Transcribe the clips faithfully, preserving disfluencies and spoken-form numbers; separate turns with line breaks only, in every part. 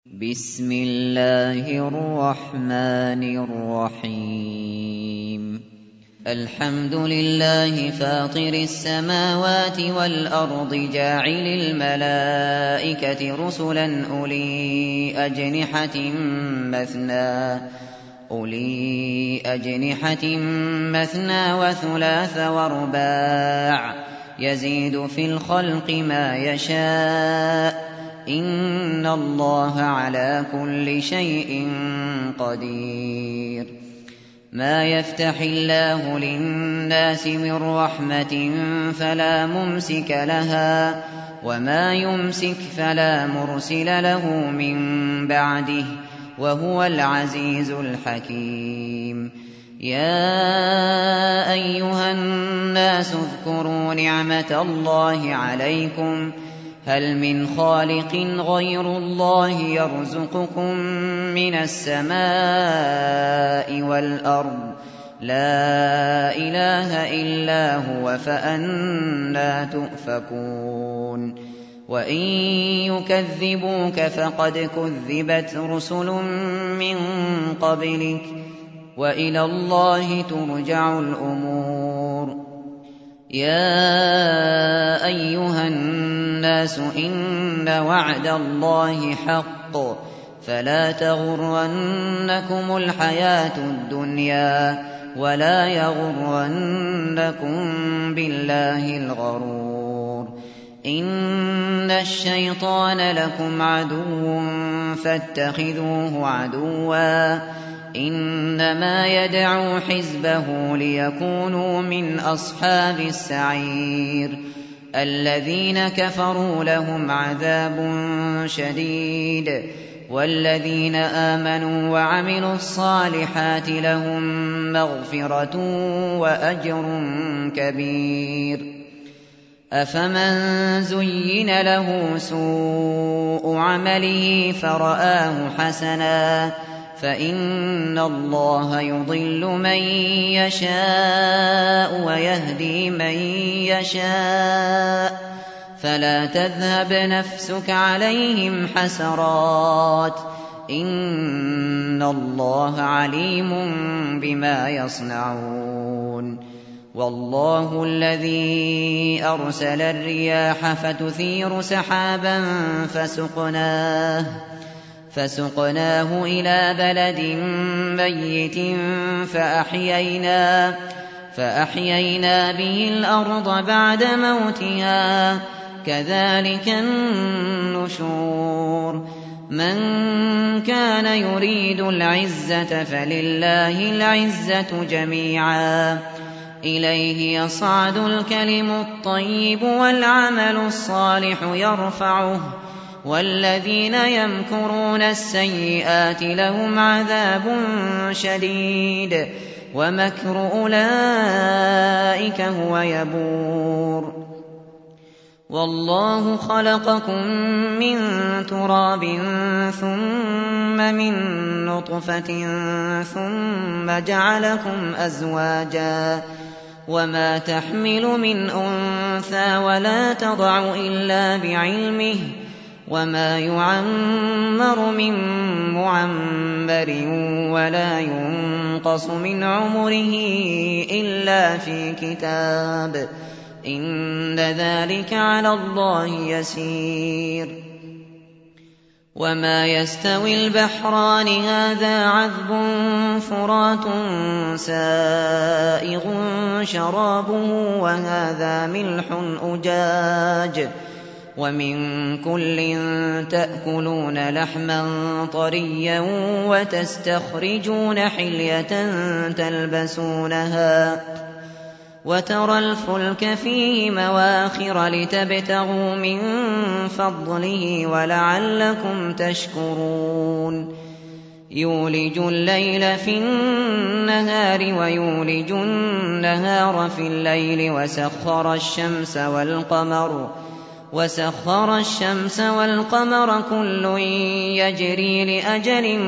بسم الله الرحمن الرحيم الحمد لله فاطر السماوات والأرض جاعل الملائكة رسلا أولي أجنحة مثنى أولي أجنحة مثنى وثلاث ورباع يزيد في الخلق ما يشاء إن الله على كل شيء قدير. ما يفتح الله للناس من رحمة فلا ممسك لها وما يمسك فلا مرسل له من بعده وهو العزيز الحكيم. يا أيها الناس اذكروا نعمة الله عليكم هل من خالق غير الله يرزقكم من السماء والأرض لا إله إلا هو فأنى تؤفكون. وإن يكذبوك فقد كذبت رسل من قبلك وإلى الله ترجع الأمور. يا أيها الناس إن وعد الله حق فلا تغرنكم الحياة الدنيا ولا يغرنكم بالله الغرور. إن الشيطان لكم عدو فاتخذوه عدوا إنما يدعو حزبه ليكونوا من أصحاب السعير. الذين كفروا لهم عذاب شديد والذين آمنوا وعملوا الصالحات لهم مغفرة وأجر كبير. أفمن زين له سوء عمله فرآه حسنا فإن الله يضل من يشاء ويهدي من يشاء فلا تذهب نفسك عليهم حسرات إن الله عليم بما يصنعون. والله الذي أرسل الرياح فتثير سحابا فسقناه فسقناه إلى بلد ميت فأحيينا, فأحيينا به الأرض بعد موتها كذلك النشور. من كان يريد العزة فلله العزة جميعا إليه يصعد الكلم الطيب والعمل الصالح يرفعه والذين يمكرون السيئات لهم عذاب شديد ومكر أولئك هو يبور. والله خلقكم من تراب ثم من نطفة ثم جعلكم أزواجا وما تحمل من أنثى ولا تضع إلا بعلمه وما يعمر من معمر ولا ينقص من عمره إلا في كتاب إن ذلك على الله يسير. وما يستوي البحران هذا عذب فرات سائغ شرابه وهذا ملح أجاج ومن كل تأكلون لحما طريا وتستخرجون حلية تلبسونها وترى الفلك فيه مواخر لتبتغوا من فضله ولعلكم تشكرون. يولج الليل في النهار ويولج النهار في الليل وسخر الشمس والقمر وسخر الشمس والقمر كل يجري لأجل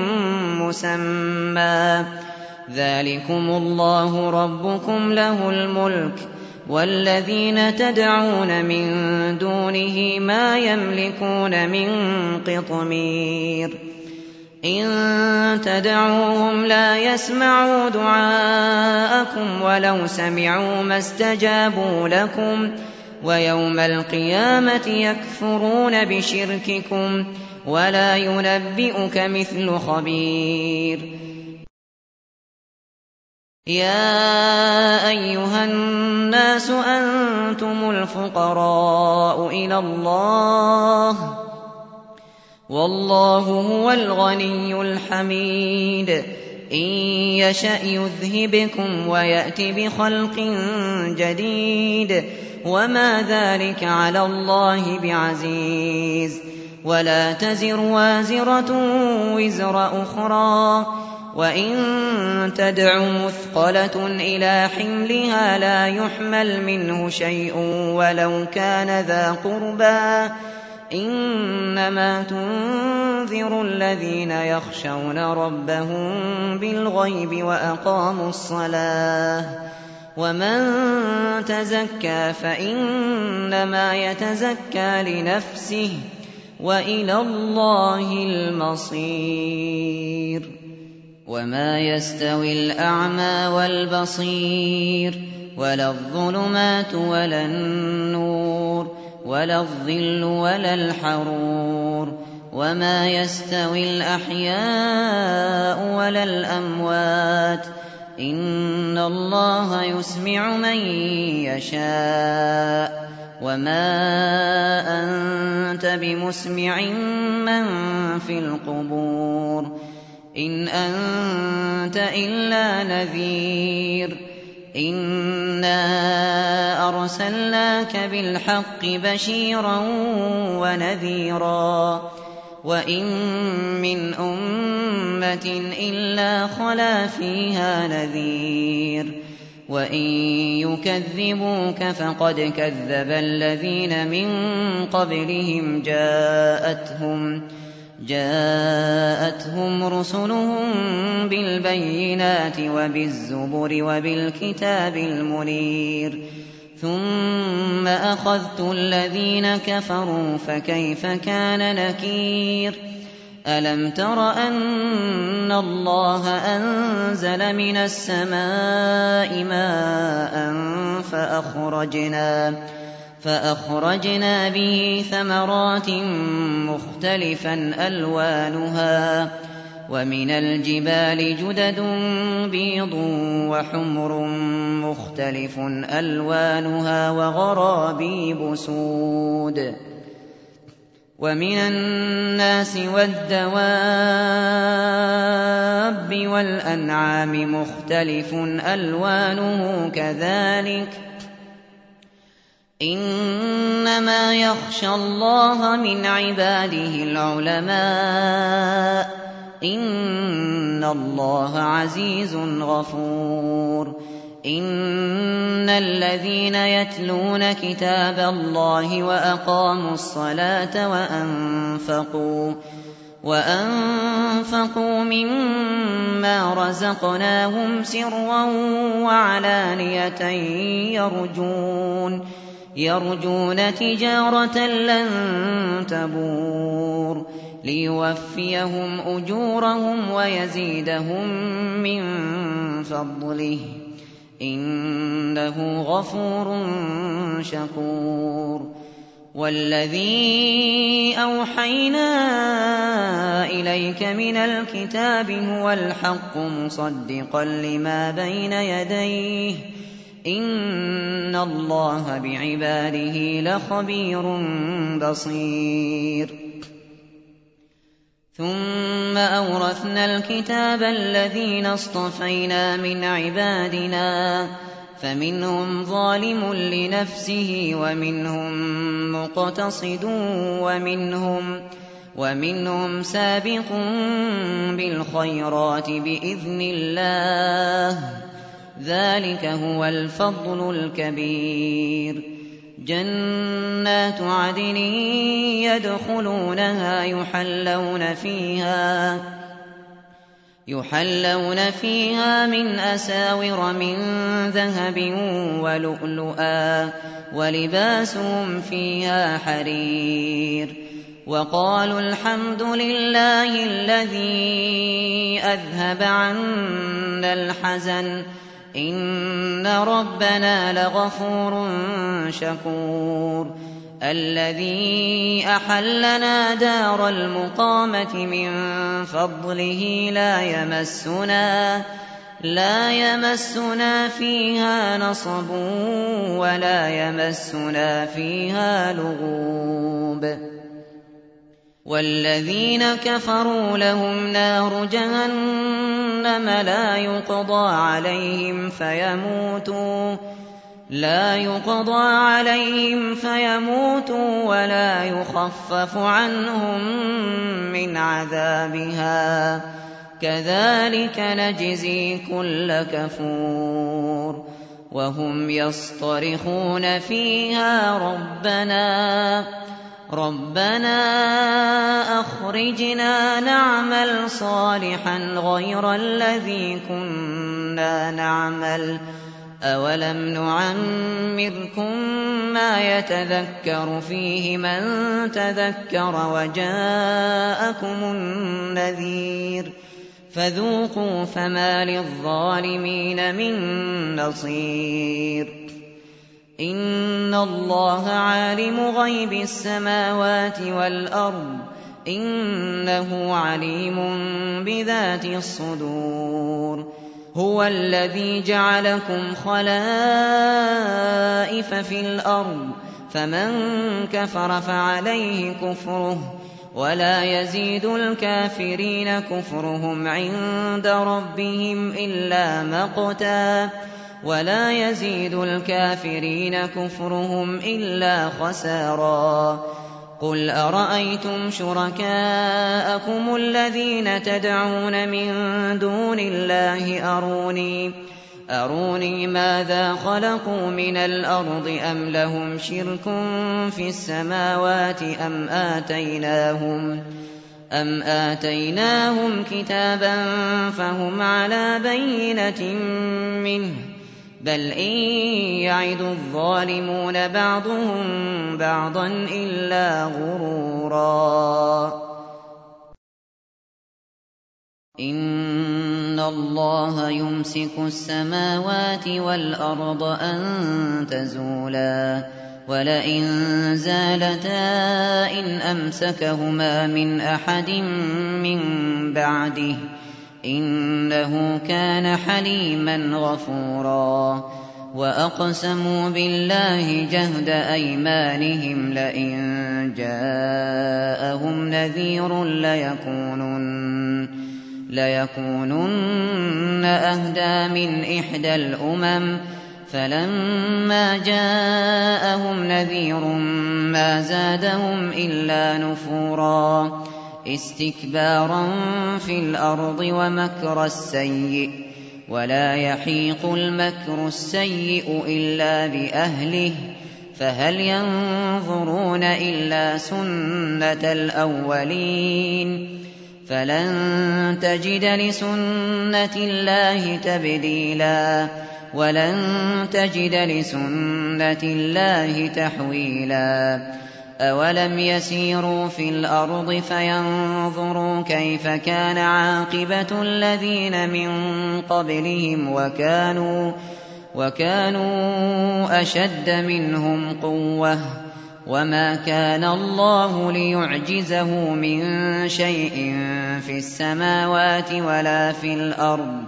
مسمى ذلكم الله ربكم له الملك والذين تدعون من دونه ما يملكون من قطمير إن تدعوهم لا يسمعوا دعاءكم ولو سمعوا ما استجابوا لكم ويوم القيامة يكفرون بشرككم ولا ينبئك مثل خبير يا أيها الناس أنتم الفقراء إلى الله والله هو الغني الحميد إن يشأ يذهبكم ويأت بخلق جديد وما ذلك على الله بعزيز ولا تزر وازرة وزر أخرى وإن تدع مثقلة إلى حملها لا يحمل منه شيء ولو كان ذا قربى إنما تنذر الذين يخشون ربهم بالغيب وأقاموا الصلاة ومن تزكى فإنما يتزكى لنفسه وإلى الله المصير وما يستوي الأعمى والبصير ولا الظلمات ولا النور ولا الظل ولا الحرور وما يستوي الأحياء ولا الأموات إن الله يسمع من يشاء وما أنت بمسمع من في القبور إن أنت إلا نذير إنا أرسلناك بالحق بشيرا ونذيرا وإن من أمة إلا خلا فيها نذير وإن يكذبوك فقد كذب الذين من قبلهم جاءتهم جاءتهم رسلهم بالبينات وبالزبر وبالكتاب المنير ثم أخذت الذين كفروا فكيف كان نكير ألم تر أن الله أنزل من السماء ماء فأخرجنا فأخرجنا به ثمرات مختلفا ألوانها ومن الجبال جدد بيض وحمر مختلف ألوانها وغرابيب سود ومن الناس والدواب والأنعام مختلف ألوانه كذلك إنما يخشى الله من عباده العلماء إن الله عزيز غفور إن الذين يتلون كتاب الله وأقاموا الصلاة وأنفقوا وأنفقوا مما رزقناهم سرا وعلانية يرجون يرجون تجارة لن تبور ليوفيهم أجورهم ويزيدهم من فضله إنه غفور شكور والذي أوحينا إليك من الكتاب هو الحق مصدقا لما بين يديه إن الله بعباده لخبير بصير ثم أورثنا الكتاب الذين اصطفينا من عبادنا فمنهم ظالم لنفسه ومنهم مقتصد ومنهم ومنهم سابق بالخيرات بإذن الله ذلك هو الفضل الكبير جنات عدن يدخلونها يحلون فيها يحلون فيها من أساور من ذهب ولؤلؤا ولباسهم فيها حرير وقالوا الحمد لله الذي أذهب عنا الحزن إن ربنا لغفور شكور الذي أحلنا دار المقامة من فضله لا يمسنا لا يمسنا فيها نصب ولا يمسنا فيها لغوب والذين كفروا لهم نار جهنم لا يقضى عليهم فيموتوا لا يقضى عليهم فيموتوا ولا يخفف عنهم من عذابها كذلك نجزي كل كفور وهم يصطرخون فيها ربنا ربنا أخرجنا نعمل صالحا غير الذي كنا نعمل أولم نعمركم ما يتذكر فيه من تذكر وجاءكم النذير فذوقوا فما للظالمين من نصير إن الله عالم غيب السماوات والأرض إنه عليم بذات الصدور هو الذي جعلكم خلائف في الأرض فمن كفر فعليه كفره ولا يزيد الكافرين كفرهم عند ربهم إلا مقتا ولا يزيد الكافرين كفرهم إلا خسارا قل أرأيتم شركاءكم الذين تدعون من دون الله أروني أروني ماذا خلقوا من الأرض أم لهم شرك في السماوات أم آتيناهم أم آتيناهم كتابا فهم على بينة منه بل إن يعد الظالمون بعضهم بعضا إلا غرورا إن الله يمسك السماوات والأرض أن تزولا ولئن زالتا إن أمسكهما من أحد من بعده إنه كان حليما غفورا وأقسموا بالله جهد أيمانهم لئن جاءهم نذير ليكونن, ليكونن أهدى من إحدى الأمم فلما جاءهم نذير ما زادهم إلا نفورا استكبارا في الأرض ومكر السيء ولا يحيق المكر السيء إلا بأهله فهل ينظرون إلا سنة الأولين فلن تجد لسنة الله تبديلا ولن تجد لسنة الله تحويلا أولم يسيروا في الأرض فينظروا كيف كان عاقبة الذين من قبلهم وكانوا, وكانوا أشد منهم قوة وما كان الله ليعجزه من شيء في السماوات ولا في الأرض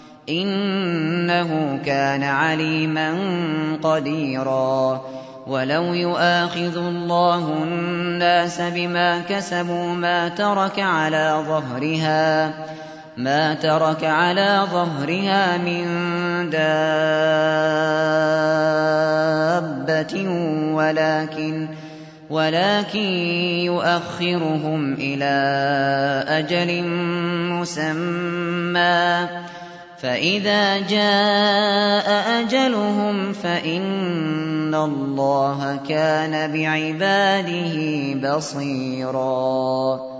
إنه كان عليما قديرا ولو يؤاخذ الله الناس بما كسبوا ما ترك على ظهرها ما ترك على ظهرها من دابة ولكن ولكن يؤخرهم إلى أجل مسمى فإذا جاء أجلهم فإن الله كان بعباده بصيرا